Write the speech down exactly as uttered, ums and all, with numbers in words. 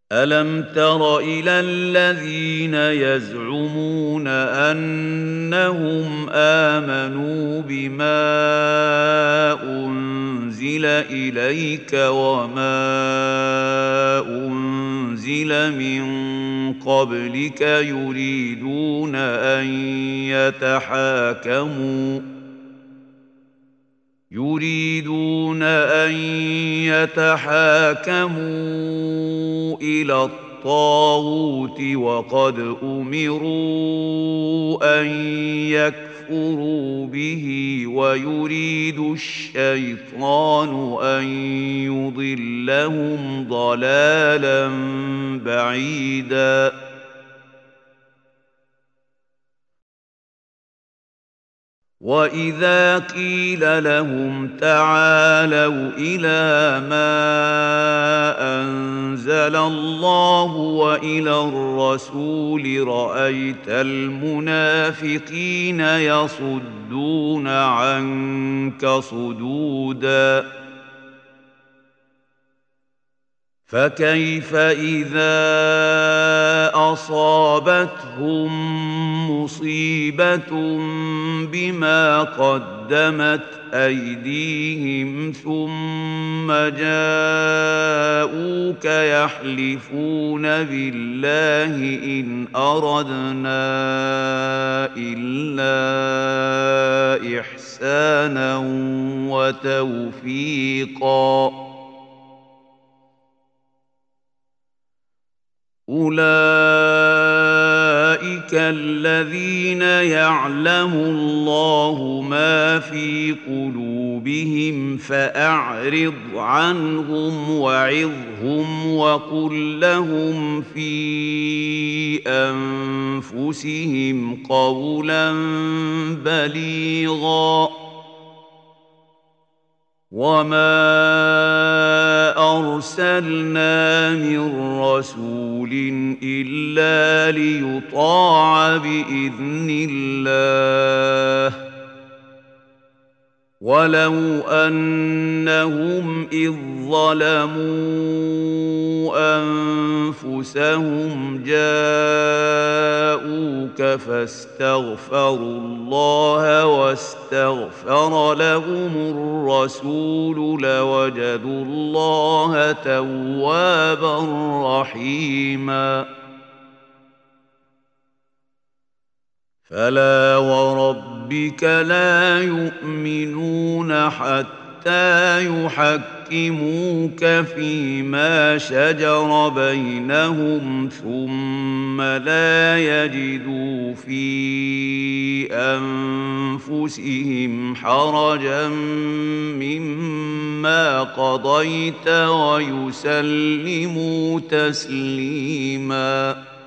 ألم تر إلى الذين يزعمون أنهم آمنوا بما أنزل إليك وما أنزل من قبلك يريدون أن يتحاكموا يريدون أن يتحاكموا إلى الطاغوت وقد أمروا أن يكفروا به ويريد الشيطان أن يضلهم ضلالا بعيدا وإذا قيل لهم تعالوا إلى ما أنزل الله وإلى الرسول رأيت المنافقين يصدون عنك صدودا فكيف إذا أصابتهم مصيبة بما قدمت أيديهم ثم جاءوك يحلفون بالله إن أردنا إلا إحسانا وتوفيقا أولئك الذين يعلم الله ما في قلوبهم فأعرض عنهم وعظهم وقل لهم في أنفسهم قولا بليغا وما أرسلنا من رسول إلا ليطاع بإذن الله ولو أنهم إذ ظلموا أنفسهم جاءوك فاستغفروا الله واستغفر لهم الرسول لوجدوا الله توابا رحيما فلا وربك لا يؤمنون حتى يحكموك فيما شجر بينهم ثم لا يجدوا في أنفسهم حرجا مما قضيت ويسلموا تسليماً